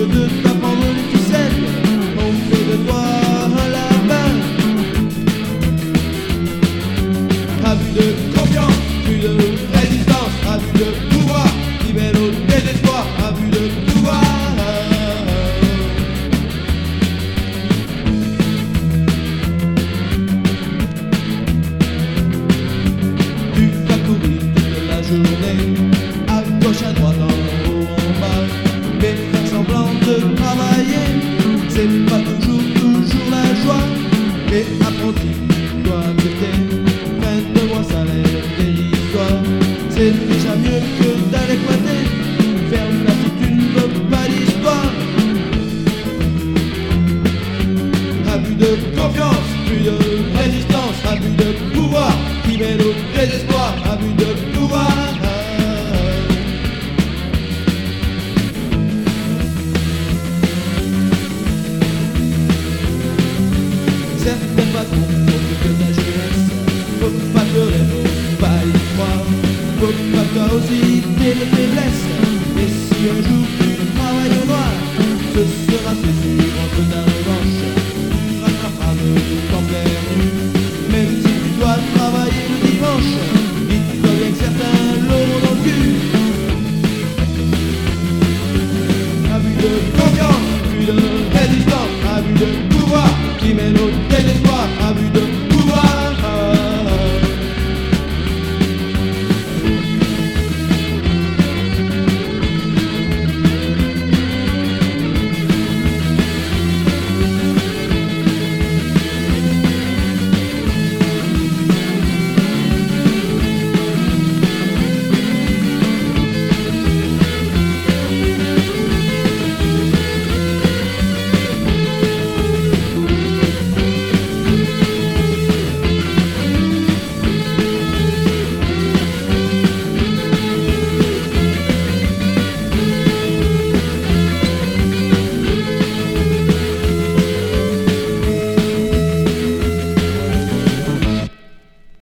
lieu de t'apprendre les ficelles, on fait de toi un lapin. Abus de confiance, plus de résistance, abus de pouvoir, qui mène au désespoir, abus de pouvoir. Tu vas courir toute la journée, à gauche, à droite, en haut, en bas, mais faire semblant de travailler, c'est pas toujours la joie. Et apprenti, toi que t'es, de moi salaire des histoires, c'est déjà mieux que d'aller pointer. Ferme la vie, tu ne veux pas d'histoire. Abus de confiance, plus de résistance, abus de pouvoir, qui mène au désespoir, abus de pouvoir. Certains patrons font que ta jeunesse, faut pas te rêver, faut pas y croire, faut pas toi aussi tes faiblesses. Et si un jour tu travailles au noir, ce sera c'est sûr entre ta revanche, tu rattraperas le temps perdu. Même si tu dois travailler le dimanche, dis-toi bien que certains l'auront dans le cul. Abus de confiance, plus de résistance, abus de